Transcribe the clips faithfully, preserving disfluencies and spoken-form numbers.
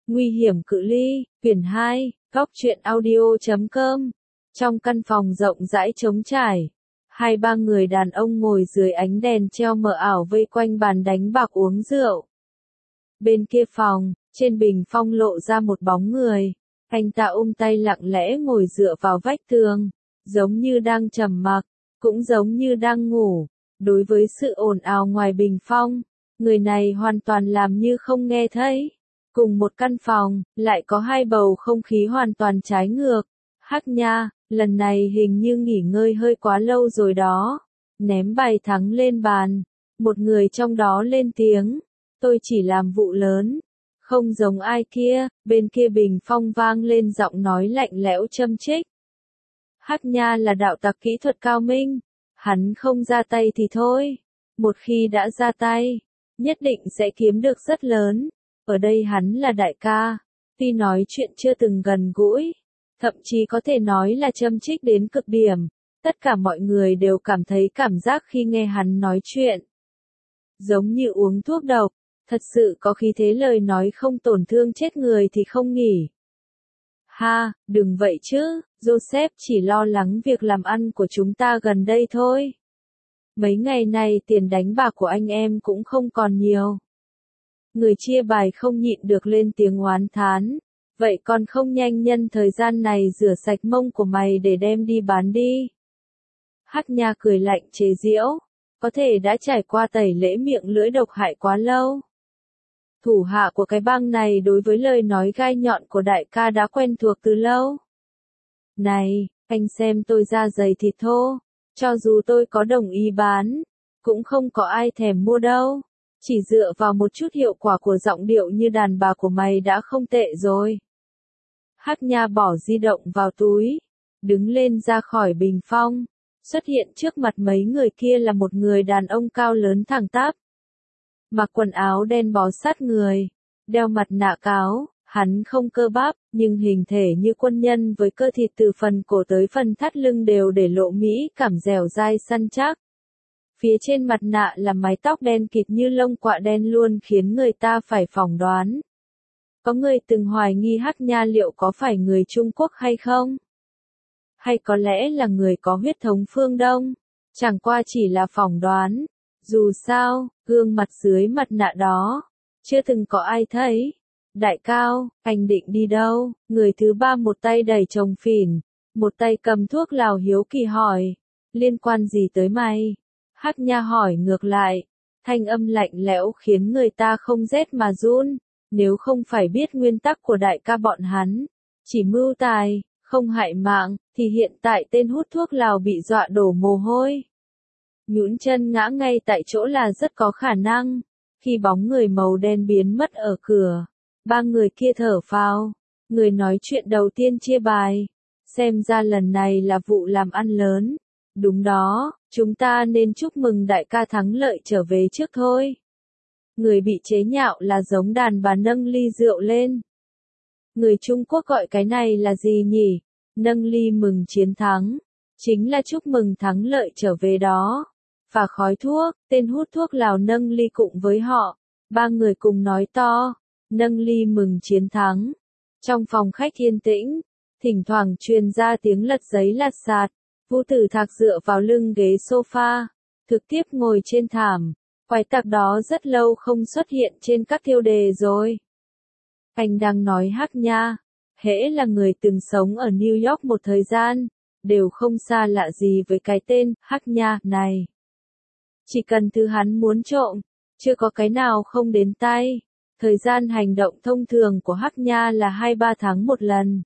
Nguy hiểm cự ly, quyển hai, góc truyện audio chấm com. Trong căn phòng rộng rãi trống trải, hai ba người đàn ông ngồi dưới ánh đèn treo mờ ảo vây quanh bàn đánh bạc uống rượu. Bên kia phòng, trên bình phong lộ ra một bóng người. Anh ta ôm tay lặng lẽ ngồi dựa vào vách tường, giống như đang trầm mặc, cũng giống như đang ngủ. Đối với sự ồn ào ngoài bình phong, người này hoàn toàn làm như không nghe thấy. Cùng một căn phòng, lại có hai bầu không khí hoàn toàn trái ngược. Hắc Nha, lần này hình như nghỉ ngơi hơi quá lâu rồi đó. Ném bài thắng lên bàn, một người trong đó lên tiếng. Tôi chỉ làm vụ lớn, không giống ai kia. Bên kia bình phong vang lên giọng nói lạnh lẽo châm chích. Hắc Nha là đạo tặc kỹ thuật cao minh. Hắn không ra tay thì thôi. Một khi đã ra tay, nhất định sẽ kiếm được rất lớn. Ở đây hắn là đại ca, tuy nói chuyện chưa từng gần gũi, thậm chí có thể nói là châm chích đến cực điểm, tất cả mọi người đều cảm thấy cảm giác khi nghe hắn nói chuyện. Giống như uống thuốc độc, thật sự có khí thế, lời nói không tổn thương chết người thì không nghỉ. Ha, đừng vậy chứ, Joseph chỉ lo lắng việc làm ăn của chúng ta gần đây thôi. Mấy ngày này tiền đánh bạc của anh em cũng không còn nhiều. Người chia bài không nhịn được lên tiếng oán thán. Vậy còn không nhanh nhân thời gian này rửa sạch mông của mày để đem đi bán đi. Hắc Nha cười lạnh chế giễu. Có thể đã trải qua tẩy lễ miệng lưỡi độc hại quá lâu. Thủ hạ của cái bang này đối với lời nói gai nhọn của đại ca đã quen thuộc từ lâu. Này, anh xem tôi da dày thịt thô. Cho dù tôi có đồng ý bán, cũng không có ai thèm mua đâu. Chỉ dựa vào một chút hiệu quả của giọng điệu như đàn bà của mày đã không tệ rồi. Hắc Nha bỏ di động vào túi, đứng lên ra khỏi bình phong. Xuất hiện trước mặt mấy người kia là một người đàn ông cao lớn thẳng tắp. Mặc quần áo đen bó sát người, đeo mặt nạ cáo, hắn không cơ bắp, nhưng hình thể như quân nhân với cơ thịt từ phần cổ tới phần thắt lưng đều để lộ mỹ cảm dẻo dai săn chắc. Phía trên mặt nạ là mái tóc đen kịt như lông quạ đen luôn khiến người ta phải phỏng đoán. Có người từng hoài nghi Hắc Nha liệu có phải người Trung Quốc hay không? Hay có lẽ là người có huyết thống phương Đông? Chẳng qua chỉ là phỏng đoán. Dù sao, gương mặt dưới mặt nạ đó, chưa từng có ai thấy. Đại cao, anh định đi đâu? Người thứ ba một tay đẩy chồng phìn, một tay cầm thuốc lào hiếu kỳ hỏi. Liên quan gì tới mày? Hắc Nha hỏi ngược lại, thanh âm lạnh lẽo khiến người ta không rét mà run. Nếu không phải biết nguyên tắc của đại ca bọn hắn, chỉ mưu tài, không hại mạng, thì hiện tại tên hút thuốc lào bị dọa đổ mồ hôi. Nhũn chân ngã ngay tại chỗ là rất có khả năng. Khi bóng người màu đen biến mất ở cửa, ba người kia thở phào. Người nói chuyện đầu tiên chia bài. Xem ra lần này là vụ làm ăn lớn. Đúng đó, chúng ta nên chúc mừng đại ca thắng lợi trở về trước thôi. Người bị chế nhạo là giống đàn bà nâng ly rượu lên. Người Trung Quốc gọi cái này là gì nhỉ? Nâng ly mừng chiến thắng. Chính là chúc mừng thắng lợi trở về đó. Và khói thuốc, tên hút thuốc lào nâng ly cùng với họ. Ba người cùng nói to, nâng ly mừng chiến thắng. Trong phòng khách yên tĩnh, thỉnh thoảng truyền ra tiếng lật giấy lật sạt. Vũ Tử Thạc dựa vào lưng ghế sofa, thực tiếp ngồi trên thảm. Quái tặc đó rất lâu không xuất hiện trên các tiêu đề rồi. Anh đang nói Hắc Nha, hễ là người từng sống ở New York một thời gian, đều không xa lạ gì với cái tên Hắc Nha này. Chỉ cần thứ hắn muốn trộm, chưa có cái nào không đến tay. Thời gian hành động thông thường của Hắc Nha là hai ba tháng một lần.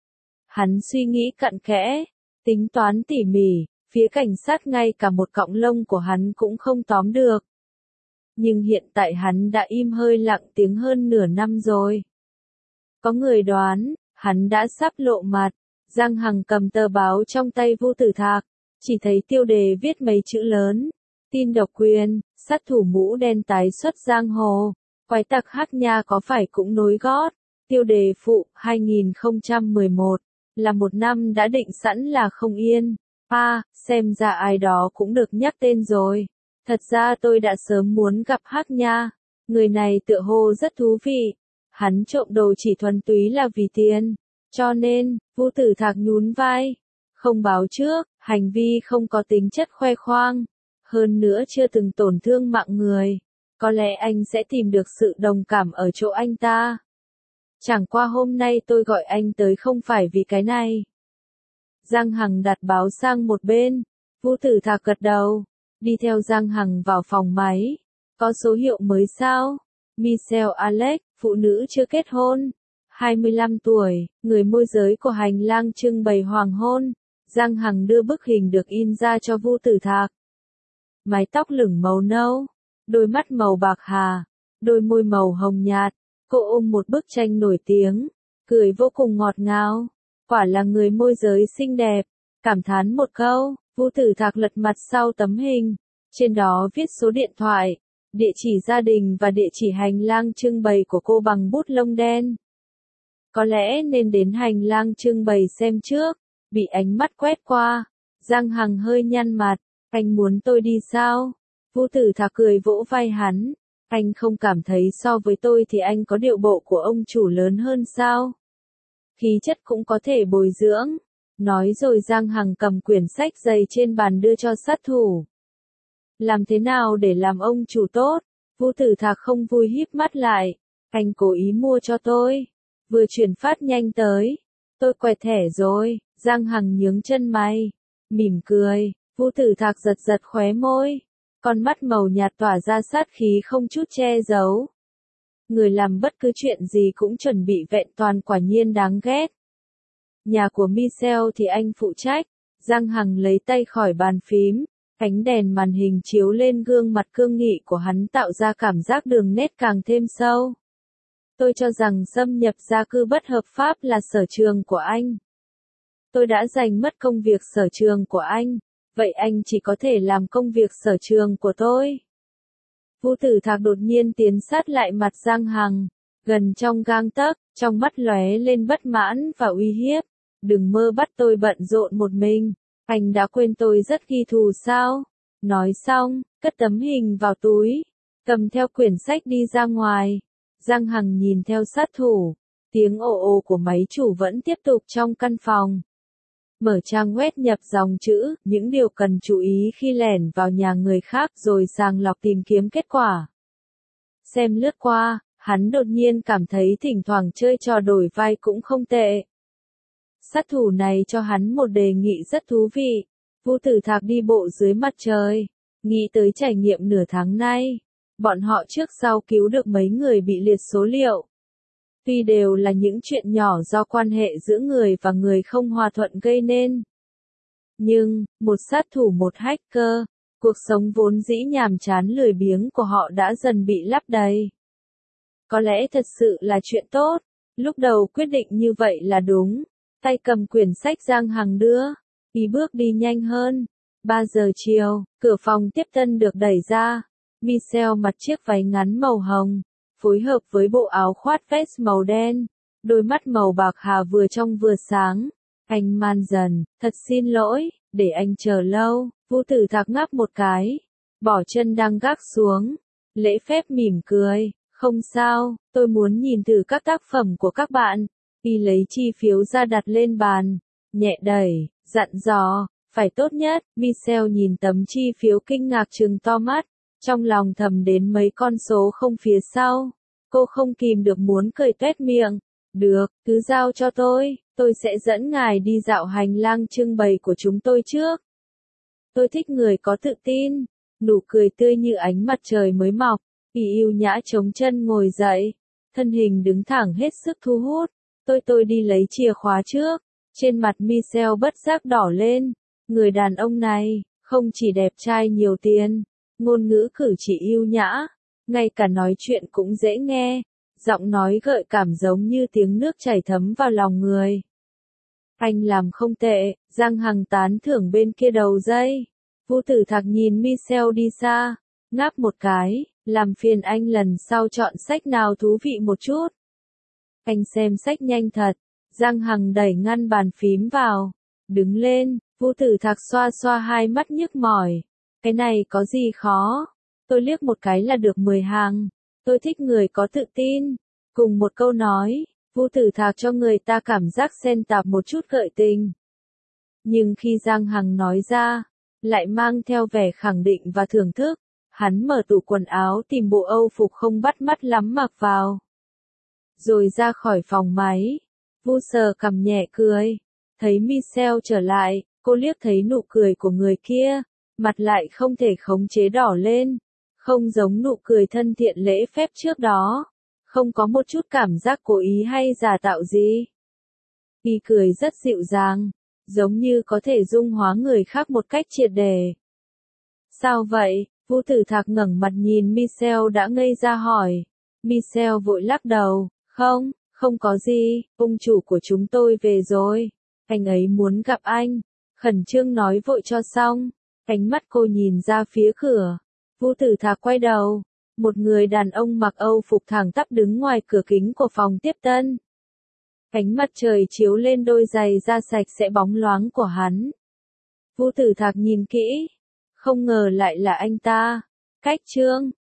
Hắn suy nghĩ cặn kẽ, tính toán tỉ mỉ, phía cảnh sát ngay cả một cọng lông của hắn cũng không tóm được. Nhưng hiện tại hắn đã im hơi lặng tiếng hơn nửa năm rồi. Có người đoán, hắn đã sắp lộ mặt. Giang Hằng cầm tờ báo trong tay Vũ Tử Thạc, chỉ thấy tiêu đề viết mấy chữ lớn. Tin độc quyền, sát thủ mũ đen tái xuất giang hồ. Quái tặc Hắc Nha có phải cũng nối gót. Tiêu đề phụ, hai nghìn không trăm mười một, là một năm đã định sẵn là không yên. À, xem ra ai đó cũng được nhắc tên rồi. Thật ra tôi đã sớm muốn gặp Hắc Nha. Người này tựa hồ rất thú vị. Hắn trộm đồ chỉ thuần túy là vì tiền. Cho nên, Vu Tử Thạc nhún vai. Không báo trước, hành vi không có tính chất khoe khoang. Hơn nữa chưa từng tổn thương mạng người. Có lẽ anh sẽ tìm được sự đồng cảm ở chỗ anh ta. Chẳng qua hôm nay tôi gọi anh tới không phải vì cái này. Giang Hằng đặt báo sang một bên. Vu Tử Thạc gật đầu. Đi theo Giang Hằng vào phòng máy. Có số hiệu mới sao? Michelle Alex, phụ nữ chưa kết hôn. hai mươi lăm tuổi, người môi giới của hành lang trưng bày hoàng hôn. Giang Hằng đưa bức hình được in ra cho Vu Tử Thạc. Mái tóc lửng màu nâu, đôi mắt màu bạc hà, đôi môi màu hồng nhạt. Cô ôm một bức tranh nổi tiếng, cười vô cùng ngọt ngào. Quả là người môi giới xinh đẹp. Cảm thán một câu, Vu Tử Thạc lật mặt sau tấm hình. Trên đó viết số điện thoại, địa chỉ gia đình và địa chỉ hành lang trưng bày của cô bằng bút lông đen. Có lẽ nên đến hành lang trưng bày xem trước. Bị ánh mắt quét qua, Giang Hằng hơi nhăn mặt. Anh muốn tôi đi sao? Vu Tử Thạc cười vỗ vai hắn. Anh không cảm thấy so với tôi thì anh có điệu bộ của ông chủ lớn hơn sao? Khí chất cũng có thể bồi dưỡng. Nói rồi Giang Hằng cầm quyển sách dày trên bàn đưa cho sát thủ. Làm thế nào để làm ông chủ tốt? Vu Tử Thạc không vui híp mắt lại. Anh cố ý mua cho tôi. Vừa chuyển phát nhanh tới. Tôi quẹt thẻ rồi. Giang Hằng nhướng chân mày. Mỉm cười. Vu Tử Thạc giật giật khóe môi. Con mắt màu nhạt tỏa ra sát khí không chút che giấu. Người làm bất cứ chuyện gì cũng chuẩn bị vẹn toàn quả nhiên đáng ghét. Nhà của Michelle thì anh phụ trách. Giang Hằng lấy tay khỏi bàn phím. Ánh đèn màn hình chiếu lên gương mặt cương nghị của hắn tạo ra cảm giác đường nét càng thêm sâu. Tôi cho rằng xâm nhập gia cư bất hợp pháp là sở trường của anh. Tôi đã giành mất công việc sở trường của anh. Vậy anh chỉ có thể làm công việc sở trường của tôi. Vu Tử Thạc đột nhiên tiến sát lại mặt Giang Hằng. Gần trong gang tấc, trong mắt lóe lên bất mãn và uy hiếp. Đừng mơ bắt tôi bận rộn một mình. Anh đã quên tôi rất ghi thù sao? Nói xong, cất tấm hình vào túi. Cầm theo quyển sách đi ra ngoài. Giang Hằng nhìn theo sát thủ. Tiếng ồ ồ của máy chủ vẫn tiếp tục trong căn phòng. Mở trang web nhập dòng chữ, những điều cần chú ý khi lẻn vào nhà người khác rồi sàng lọc tìm kiếm kết quả. Xem lướt qua, hắn đột nhiên cảm thấy thỉnh thoảng chơi trò đổi vai cũng không tệ. Sát thủ này cho hắn một đề nghị rất thú vị. Vu Tử Thạc đi bộ dưới mặt trời. Nghĩ tới trải nghiệm nửa tháng nay. Bọn họ trước sau cứu được mấy người bị liệt số liệu. Tuy đều là những chuyện nhỏ do quan hệ giữa người và người không hòa thuận gây nên. Nhưng, một sát thủ một hacker, cuộc sống vốn dĩ nhàm chán lười biếng của họ đã dần bị lấp đầy. Có lẽ thật sự là chuyện tốt. Lúc đầu quyết định như vậy là đúng. Tay cầm quyển sách Giang Hằng đưa. Ý bước đi nhanh hơn. ba giờ chiều, cửa phòng tiếp tân được đẩy ra. Michelle mặc chiếc váy ngắn màu hồng. Phối hợp với bộ áo khoác vest màu đen. Đôi mắt màu bạc hà vừa trong vừa sáng. Anh man dần, thật xin lỗi, để anh chờ lâu. Vu Tử Thạc ngáp một cái. Bỏ chân đang gác xuống. Lễ phép mỉm cười. Không sao, tôi muốn nhìn thử các tác phẩm của các bạn. Y lấy chi phiếu ra đặt lên bàn. Nhẹ đẩy, dặn dò, phải tốt nhất. Michelle nhìn tấm chi phiếu kinh ngạc trừng to mắt. Trong lòng thầm đến mấy con số không phía sau. Cô không kìm được muốn cười tuét miệng. Được, cứ giao cho tôi. Tôi sẽ dẫn ngài đi dạo hành lang trưng bày của chúng tôi trước. Tôi thích người có tự tin. Nụ cười tươi như ánh mặt trời mới mọc. Y yêu nhã chống chân ngồi dậy. Thân hình đứng thẳng hết sức thu hút. Tôi tôi đi lấy chìa khóa trước. Trên mặt Michelle bất giác đỏ lên. Người đàn ông này, không chỉ đẹp trai nhiều tiền. Ngôn ngữ cử chỉ yêu nhã. Ngay cả nói chuyện cũng dễ nghe. Giọng nói gợi cảm giống như tiếng nước chảy thấm vào lòng người. Anh làm không tệ, Giang Hằng tán thưởng bên kia đầu dây. Vu Tử Thạc nhìn Michelle đi xa. Ngáp một cái, làm phiền anh lần sau chọn sách nào thú vị một chút. Anh xem sách nhanh thật. Giang Hằng đẩy ngăn bàn phím vào. Đứng lên, Vu Tử Thạc xoa xoa hai mắt nhức mỏi. Cái này có gì khó? Tôi liếc một cái là được mười hàng. Tôi thích người có tự tin. Cùng một câu nói, Vu Tử Thạc cho người ta cảm giác xen tạp một chút gợi tình. Nhưng khi Giang Hằng nói ra, lại mang theo vẻ khẳng định và thưởng thức. Hắn mở tủ quần áo tìm bộ Âu phục không bắt mắt lắm mặc vào. Rồi ra khỏi phòng máy. Vu sờ cằm nhẹ cười. Thấy Michelle trở lại, cô liếc thấy nụ cười của người kia. Mặt lại không thể khống chế đỏ lên. Không giống nụ cười thân thiện lễ phép trước đó. Không có một chút cảm giác cố ý hay giả tạo gì. Y cười rất dịu dàng. Giống như có thể dung hóa người khác một cách triệt để. Sao vậy? Vu Tử Thạc ngẩng mặt nhìn Michelle đã ngây ra hỏi. Michelle vội lắc đầu. Không, không có gì, ông chủ của chúng tôi về rồi. Anh ấy muốn gặp anh. Khẩn trương nói vội cho xong. Ánh mắt cô nhìn ra phía cửa. Vu Tử Thạc quay đầu. Một người đàn ông mặc Âu phục thẳng tắp đứng ngoài cửa kính của phòng tiếp tân. Ánh mặt trời chiếu lên đôi giày da sạch sẽ bóng loáng của hắn. Vu Tử Thạc nhìn kỹ. Không ngờ lại là anh ta. Cách Trương,